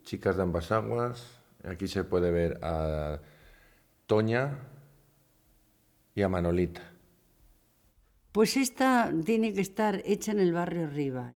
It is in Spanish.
chicas de ambas aguas. Aquí se puede ver a Toña y a Manolita. Pues esta tiene que estar hecha en el barrio arriba.